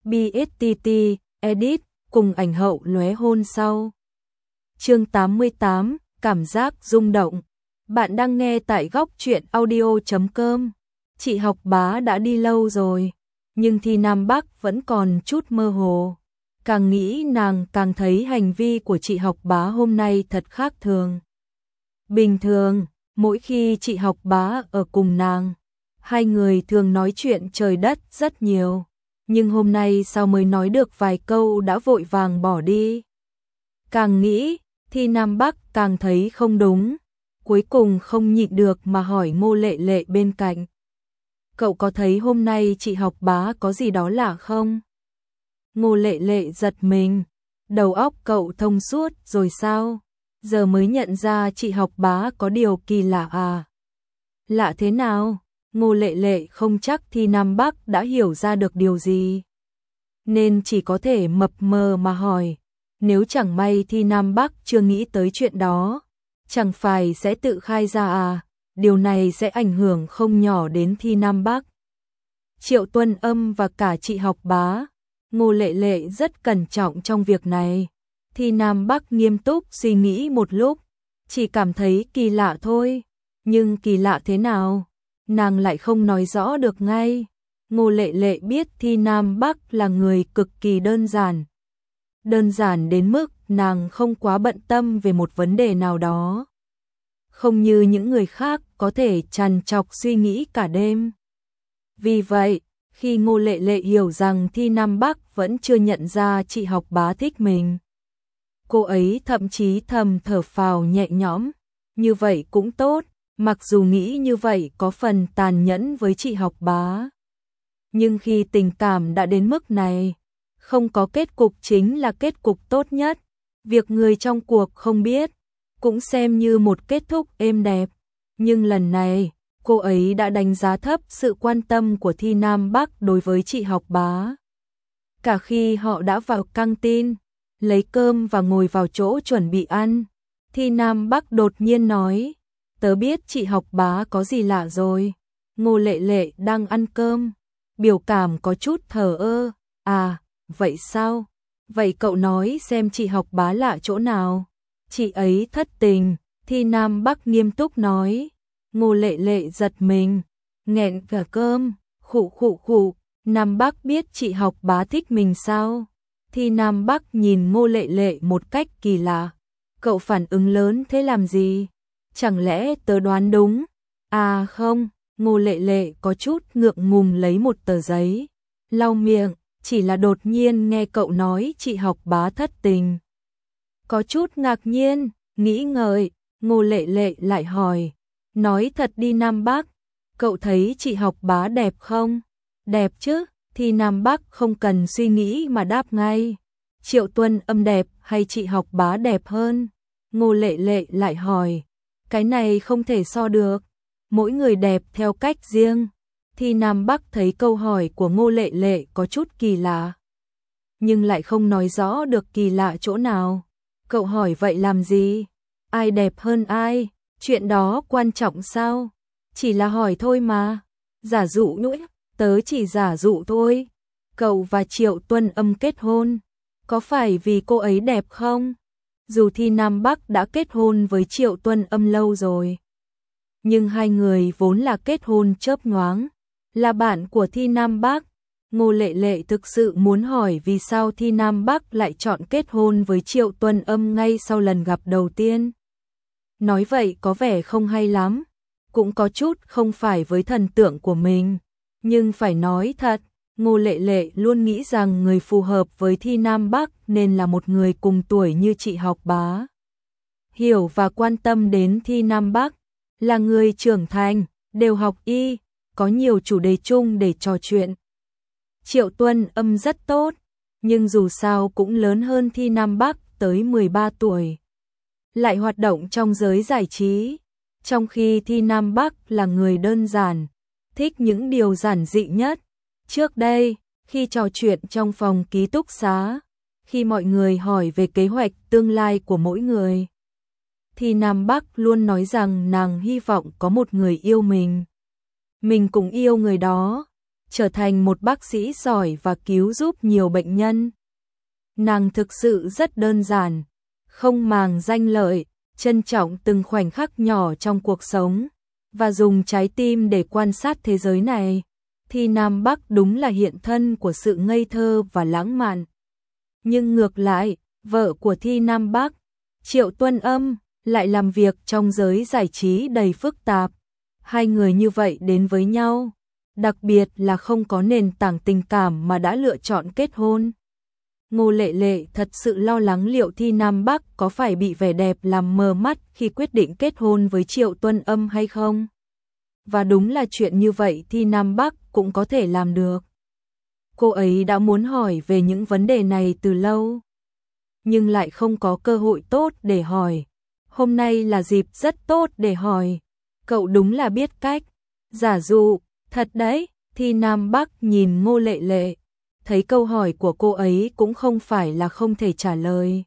BSTT, edit, cùng ảnh hậu lóe hôn sau. Chương 88, cảm giác rung động. Bạn đang nghe tại góc truyện audio.com. Chị Học Bá đã đi lâu rồi, nhưng Thi Nam Bắc vẫn còn chút mơ hồ. Càng nghĩ nàng càng thấy hành vi của chị Học Bá hôm nay thật khác thường. Bình thường, mỗi khi chị Học Bá ở cùng nàng, hai người thường nói chuyện trời đất rất nhiều, nhưng hôm nay sao mới nói được vài câu đã vội vàng bỏ đi. Càng nghĩ, Thi Nam Bắc càng thấy không đúng, cuối cùng không nhịn được mà hỏi Ngô Lệ Lệ bên cạnh. Cậu có thấy hôm nay chị Học Bá có gì đó lạ không? Ngô Lệ Lệ giật mình, đầu óc cậu thông suốt rồi sao? Giờ mới nhận ra chị Học Bá có điều kỳ lạ à? Lạ thế nào? Ngô Lệ Lệ không chắc Thi Nam Bắc đã hiểu ra được điều gì, nên chỉ có thể mập mờ mà hỏi. Nếu chẳng may Thi Nam Bắc chưa nghĩ tới chuyện đó, chẳng phải sẽ tự khai ra à? Điều này sẽ ảnh hưởng không nhỏ đến Thi Nam Bắc, Triệu Tuân Âm và cả chị Học Bá. Ngô Lệ Lệ rất cẩn trọng trong việc này. Thi Nam Bắc nghiêm túc suy nghĩ một lúc, chỉ cảm thấy kỳ lạ thôi, nhưng kỳ lạ thế nào, nàng lại không nói rõ được ngay. Ngô Lệ Lệ biết Thi Nam Bắc là người cực kỳ đơn giản. Đơn giản đến mức nàng không quá bận tâm về một vấn đề nào đó. Không như những người khác có thể trằn trọc suy nghĩ cả đêm. Vì vậy, khi Ngô Lệ Lệ hiểu rằng Thi Nam Bắc vẫn chưa nhận ra chị Học Bá thích mình, cô ấy thậm chí thầm thở phào nhẹ nhõm. Như vậy cũng tốt, mặc dù nghĩ như vậy có phần tàn nhẫn với chị Học Bá. Nhưng khi tình cảm đã đến mức này, không có kết cục chính là kết cục tốt nhất. Việc người trong cuộc không biết, cũng xem như một kết thúc êm đẹp. Nhưng lần này, cô ấy đã đánh giá thấp sự quan tâm của Thi Nam Bắc đối với chị Học Bá. Cả khi họ đã vào căng tin, lấy cơm và ngồi vào chỗ chuẩn bị ăn, Thi Nam Bắc đột nhiên nói, tớ biết chị Học Bá có gì lạ rồi. Ngô Lệ Lệ đang ăn cơm, biểu cảm có chút thờ ơ. À, vậy sao? Vậy cậu nói xem chị Học Bá lạ chỗ nào? Chị ấy thất tình, Thi Nam Bắc nghiêm túc nói. Ngô Lệ Lệ giật mình, nghẹn cả cơm, khụ khụ khụ. Nam Bắc biết chị Học Bá thích mình sao? Thi Nam Bắc nhìn Ngô Lệ Lệ một cách kỳ lạ. Cậu phản ứng lớn thế làm gì? Chẳng lẽ tớ đoán đúng? À không, Ngô Lệ Lệ có chút ngượng ngùng lấy một tờ giấy, lau miệng, chỉ là đột nhiên nghe cậu nói chị Học Bá thất tình. Có chút ngạc nhiên, nghĩ ngợi, Ngô Lệ Lệ lại hỏi, nói thật đi Nam Bắc, cậu thấy chị Học Bá đẹp không? Đẹp chứ, thì Nam Bắc không cần suy nghĩ mà đáp ngay. Triệu Tuân Âm đẹp hay chị Học Bá đẹp hơn? Ngô Lệ Lệ lại hỏi, cái này không thể so được, mỗi người đẹp theo cách riêng. Thì Nam Bắc thấy câu hỏi của Ngô Lệ Lệ có chút kỳ lạ, nhưng lại không nói rõ được kỳ lạ chỗ nào. Cậu hỏi vậy làm gì? Ai đẹp hơn ai? Chuyện đó quan trọng sao? Chỉ là hỏi thôi mà. Giả dụ nữa, tớ chỉ giả dụ thôi. Cậu và Triệu Tuân Âm kết hôn, có phải vì cô ấy đẹp không? Dù Thi Nam Bắc đã kết hôn với Triệu Tuân Âm lâu rồi, nhưng hai người vốn là kết hôn chớp nhoáng, là bạn của Thi Nam Bắc. Ngô Lệ Lệ thực sự muốn hỏi vì sao Thi Nam Bắc lại chọn kết hôn với Triệu Tuân Âm ngay sau lần gặp đầu tiên. Nói vậy có vẻ không hay lắm, cũng có chút không phải với thần tượng của mình. Nhưng phải nói thật, Ngô Lệ Lệ luôn nghĩ rằng người phù hợp với Thi Nam Bắc nên là một người cùng tuổi như chị Học Bá. Hiểu và quan tâm đến Thi Nam Bắc, là người trưởng thành, đều học y, có nhiều chủ đề chung để trò chuyện. Triệu Tuân Âm rất tốt, nhưng dù sao cũng lớn hơn Thi Nam Bắc tới 13 tuổi. Lại hoạt động trong giới giải trí, trong khi Thi Nam Bắc là người đơn giản, thích những điều giản dị nhất. Trước đây, khi trò chuyện trong phòng ký túc xá, khi mọi người hỏi về kế hoạch tương lai của mỗi người, Thi Nam Bắc luôn nói rằng nàng hy vọng có một người yêu mình cũng yêu người đó. trở thành một bác sĩ giỏi và cứu giúp nhiều bệnh nhân. Nàng thực sự rất đơn giản, không màng danh lợi, trân trọng từng khoảnh khắc nhỏ trong cuộc sống, và dùng trái tim để quan sát thế giới này. Thi Nam Bắc đúng là hiện thân của sự ngây thơ và lãng mạn. Nhưng ngược lại, vợ của Thi Nam Bắc, Triệu Tuân Âm, lại làm việc trong giới giải trí đầy phức tạp. Hai người như vậy đến với nhau, đặc biệt là không có nền tảng tình cảm mà đã lựa chọn kết hôn. Ngô Lệ Lệ thật sự lo lắng liệu Thi Nam Bắc có phải bị vẻ đẹp làm mờ mắt khi quyết định kết hôn với Triệu Tuân Âm hay không. Và đúng là chuyện như vậy Thi Nam Bắc cũng có thể làm được. Cô ấy đã muốn hỏi về những vấn đề này từ lâu, nhưng lại không có cơ hội tốt để hỏi. Hôm nay là dịp rất tốt để hỏi. Cậu đúng là biết cách giả dụ, thật đấy. Thi Nam Bắc nhìn Ngô Lệ Lệ, thấy câu hỏi của cô ấy cũng không phải là không thể trả lời.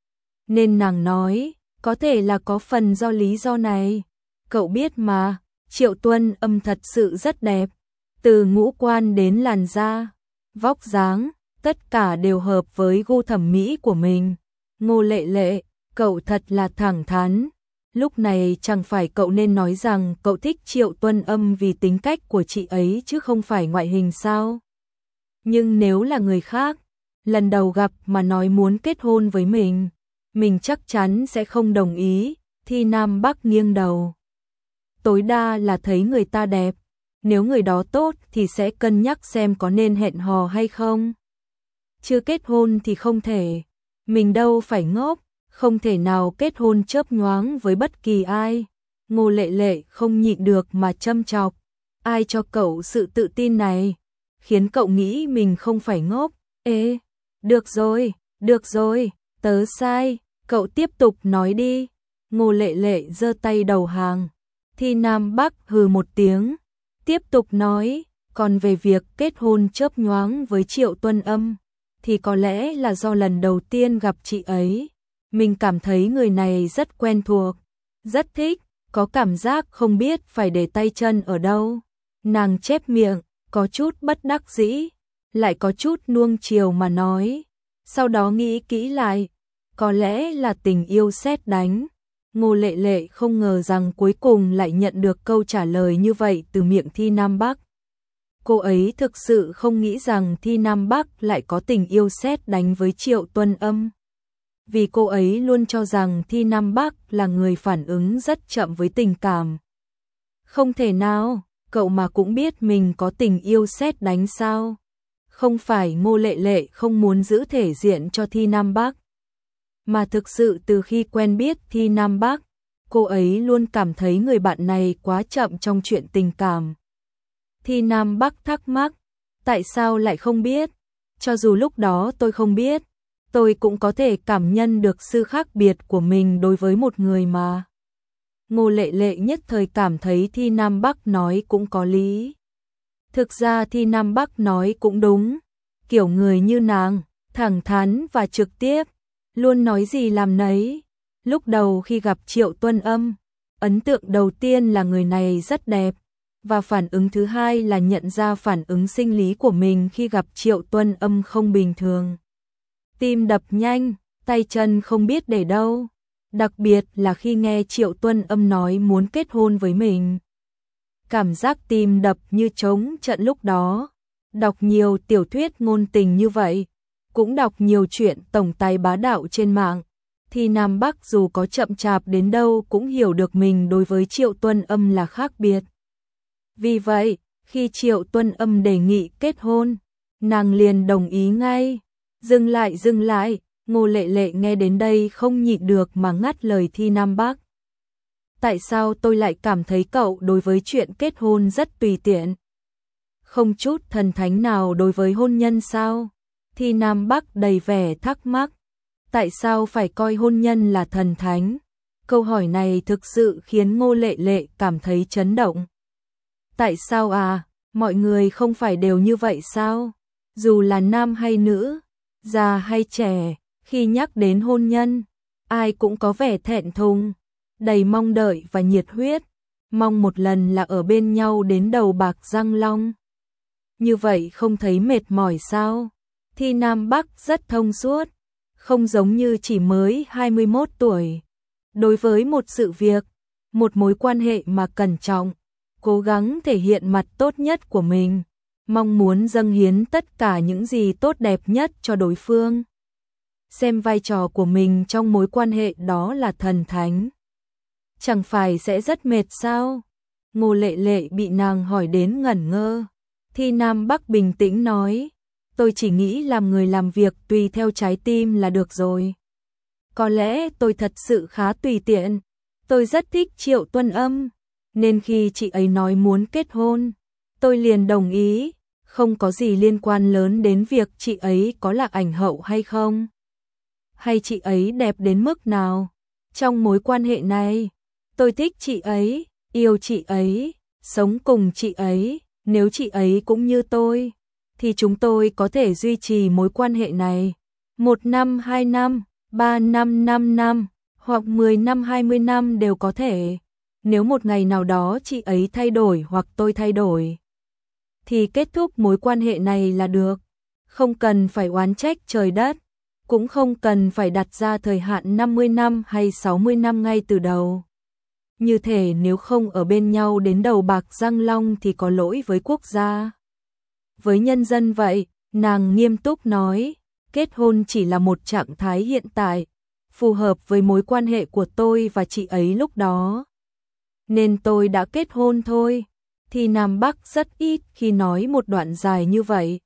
Nên nàng nói, có thể là có phần do lý do này. Cậu biết mà, Triệu Tuân Âm thật sự rất đẹp, từ ngũ quan đến làn da, vóc dáng, tất cả đều hợp với gu thẩm mỹ của mình. Ngô Lệ Lệ, cậu thật là thẳng thắn. Lúc này chẳng phải cậu nên nói rằng cậu thích Triệu Tuân Âm vì tính cách của chị ấy chứ không phải ngoại hình sao? Nhưng nếu là người khác, lần đầu gặp mà nói muốn kết hôn với mình chắc chắn sẽ không đồng ý. Thi Nam Bắc nghiêng đầu. Tối đa là thấy người ta đẹp, nếu người đó tốt thì sẽ cân nhắc xem có nên hẹn hò hay không. Chưa kết hôn thì không thể, mình đâu phải ngốc, không thể nào kết hôn chớp nhoáng với bất kỳ ai. Ngô Lệ Lệ không nhịn được mà châm chọc, ai cho cậu sự tự tin này, khiến cậu nghĩ mình không phải ngốc. Ê, được rồi, tớ sai, cậu tiếp tục nói đi. Ngô Lệ Lệ giơ tay đầu hàng. Thi Nam Bắc hừ một tiếng, tiếp tục nói, còn về việc kết hôn chớp nhoáng với Triệu Tuân Âm, thì có lẽ là do lần đầu tiên gặp chị ấy, mình cảm thấy người này rất quen thuộc, rất thích, có cảm giác không biết phải để tay chân ở đâu. Nàng chép miệng, có chút bất đắc dĩ, lại có chút nuông chiều mà nói, sau đó nghĩ kỹ lại, có lẽ là tình yêu sét đánh. Ngô Lệ Lệ không ngờ rằng cuối cùng lại nhận được câu trả lời như vậy từ miệng Thi Nam Bắc. Cô ấy thực sự không nghĩ rằng Thi Nam Bắc lại có tình yêu sét đánh với Triệu Tuân Âm. Vì cô ấy luôn cho rằng Thi Nam Bắc là người phản ứng rất chậm với tình cảm. Không thể nào, cậu mà cũng biết mình có tình yêu sét đánh sao? Không phải Ngô Lệ Lệ không muốn giữ thể diện cho Thi Nam Bắc, mà thực sự từ khi quen biết Thi Nam Bắc, cô ấy luôn cảm thấy người bạn này quá chậm trong chuyện tình cảm. Thi Nam Bắc thắc mắc, tại sao lại không biết? Cho dù lúc đó tôi không biết, tôi cũng có thể cảm nhận được sự khác biệt của mình đối với một người mà. Ngô Lệ Lệ nhất thời cảm thấy Thi Nam Bắc nói cũng có lý. Thực ra Thi Nam Bắc nói cũng đúng, kiểu người như nàng, thẳng thắn và trực tiếp, luôn nói gì làm nấy. Lúc đầu khi gặp Triệu Tuân Âm, ấn tượng đầu tiên là người này rất đẹp, và phản ứng thứ hai là nhận ra phản ứng sinh lý của mình khi gặp Triệu Tuân Âm không bình thường. Tim đập nhanh, tay chân không biết để đâu, đặc biệt là khi nghe Triệu Tuân Âm nói muốn kết hôn với mình. Cảm giác tim đập như trống trận lúc đó. Đọc nhiều tiểu thuyết ngôn tình như vậy, cũng đọc nhiều chuyện tổng tài bá đạo trên mạng, thì Nam Bắc dù có chậm chạp đến đâu cũng hiểu được mình đối với Triệu Tuân Âm là khác biệt. Vì vậy, khi Triệu Tuân Âm đề nghị kết hôn, nàng liền đồng ý ngay. Dừng lại, Ngô Lệ Lệ nghe đến đây không nhịn được mà ngắt lời Thi Nam Bắc. Tại sao tôi lại cảm thấy cậu đối với chuyện kết hôn rất tùy tiện? Không chút thần thánh nào đối với hôn nhân sao? Thi Nam Bắc đầy vẻ thắc mắc. Tại sao phải coi hôn nhân là thần thánh? Câu hỏi này thực sự khiến Ngô Lệ Lệ cảm thấy chấn động. Tại sao à? Mọi người không phải đều như vậy sao? Dù là nam hay nữ, già hay trẻ, khi nhắc đến hôn nhân, ai cũng có vẻ thẹn thùng, đầy mong đợi và nhiệt huyết, mong một lần là ở bên nhau đến đầu bạc răng long. như vậy không thấy mệt mỏi sao? Thi Nam Bắc rất thông suốt, không giống như chỉ mới 21 tuổi. Đối với một sự việc, một mối quan hệ mà cẩn trọng, cố gắng thể hiện mặt tốt nhất của mình, mong muốn dâng hiến tất cả những gì tốt đẹp nhất cho đối phương. Xem vai trò của mình trong mối quan hệ đó là thần thánh. Chẳng phải sẽ rất mệt sao? Ngô Lệ Lệ bị nàng hỏi đến ngẩn ngơ. Thi Nam Bắc bình tĩnh nói, tôi chỉ nghĩ làm người làm việc tùy theo trái tim là được rồi. Có lẽ tôi thật sự khá tùy tiện. Tôi rất thích Triệu Tuân Âm, nên khi chị ấy nói muốn kết hôn, tôi liền đồng ý, không có gì liên quan lớn đến việc chị ấy có là ảnh hậu hay không. Hay chị ấy đẹp đến mức nào. Trong mối quan hệ này, tôi thích chị ấy, yêu chị ấy, sống cùng chị ấy, nếu chị ấy cũng như tôi, thì chúng tôi có thể duy trì mối quan hệ này 1 năm, 2 năm, 3 năm, 5 năm, hoặc 10 năm, 20 năm đều có thể. Nếu một ngày nào đó chị ấy thay đổi hoặc tôi thay đổi, thì kết thúc mối quan hệ này là được. Không cần phải oán trách trời đất, cũng không cần phải đặt ra thời hạn 50 năm hay 60 năm ngay từ đầu. Như thể nếu không ở bên nhau đến đầu bạc răng long thì có lỗi với quốc gia, với nhân dân vậy. Nàng nghiêm túc nói, kết hôn chỉ là một trạng thái hiện tại, phù hợp với mối quan hệ của tôi và chị ấy lúc đó, nên tôi đã kết hôn thôi. Thì Nam Bắc rất ít khi nói một đoạn dài như vậy.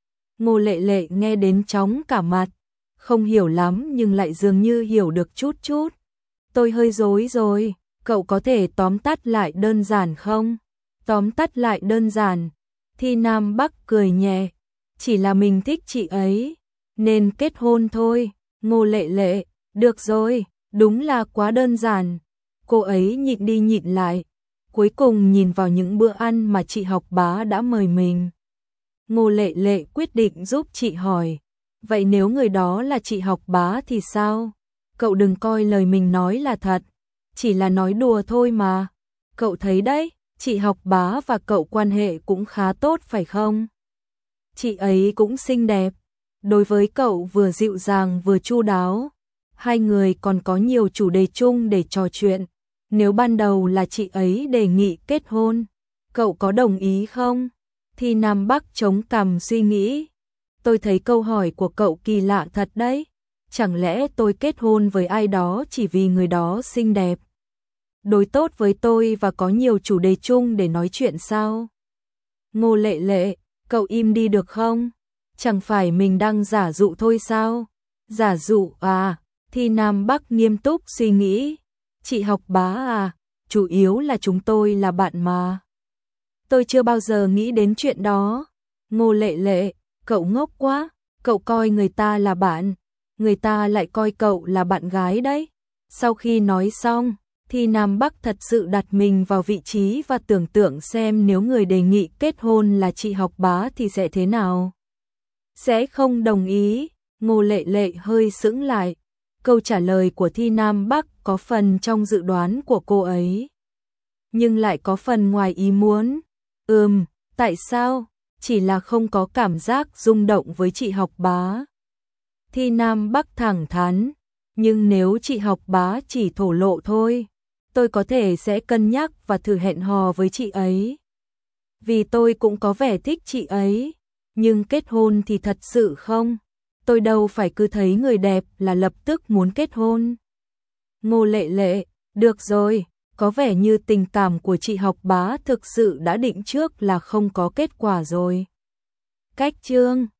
Ngô Lệ Lệ nghe đến chóng cả mặt, không hiểu lắm nhưng lại dường như hiểu được chút chút. Tôi hơi rối rồi, cậu có thể tóm tắt lại đơn giản không? Tóm tắt lại đơn giản. Thì Nam Bắc cười nhẹ, chỉ là mình thích chị ấy, nên kết hôn thôi. Ngô Lệ Lệ, được rồi, đúng là quá đơn giản. Cô ấy nhịn đi nhịn lại, cuối cùng nhìn vào những bữa ăn mà chị Học Bá đã mời mình. Ngô Lệ Lệ quyết định giúp chị hỏi, vậy nếu người đó là chị Học Bá thì sao? Cậu đừng coi lời mình nói là thật, chỉ là nói đùa thôi mà. Cậu thấy đấy, chị Học Bá và cậu quan hệ cũng khá tốt phải không? Chị ấy cũng xinh đẹp, đối với cậu vừa dịu dàng vừa chu đáo. Hai người còn có nhiều chủ đề chung để trò chuyện. Nếu ban đầu là chị ấy đề nghị kết hôn, cậu có đồng ý không? Thì Nam Bắc chống cằm suy nghĩ. Tôi thấy câu hỏi của cậu kỳ lạ thật đấy. Chẳng lẽ tôi kết hôn với ai đó chỉ vì người đó xinh đẹp, đối tốt với tôi và có nhiều chủ đề chung để nói chuyện sao? Ngô Lệ Lệ, cậu im đi được không? Chẳng phải mình đang giả dụ thôi sao? Giả dụ à? Thì Nam Bắc nghiêm túc suy nghĩ. Chị Học Bá à, chủ yếu là chúng tôi là bạn mà. Tôi chưa bao giờ nghĩ đến chuyện đó. Ngô Lệ Lệ, cậu ngốc quá, cậu coi người ta là bạn, người ta lại coi cậu là bạn gái đấy. Sau khi nói xong, thì Nam Bắc thật sự đặt mình vào vị trí và tưởng tượng xem nếu người đề nghị kết hôn là chị Học Bá thì sẽ thế nào. Sẽ không đồng ý. Ngô Lệ Lệ hơi sững lại. Câu trả lời của Thi Nam Bắc có phần trong dự đoán của cô ấy, nhưng lại có phần ngoài ý muốn. Tại sao? Chỉ là không có cảm giác rung động với chị Học Bá. Thi Nam Bắc thẳng thắn, nhưng nếu chị Học Bá chỉ thổ lộ thôi, tôi có thể sẽ cân nhắc và thử hẹn hò với chị ấy. Vì tôi cũng có vẻ thích chị ấy, nhưng kết hôn thì thật sự không. Tôi đâu phải cứ thấy người đẹp là lập tức muốn kết hôn. Ngô Lệ Lệ, được rồi, có vẻ như tình cảm của chị Học Bá thực sự đã định trước là không có kết quả rồi. Cách chương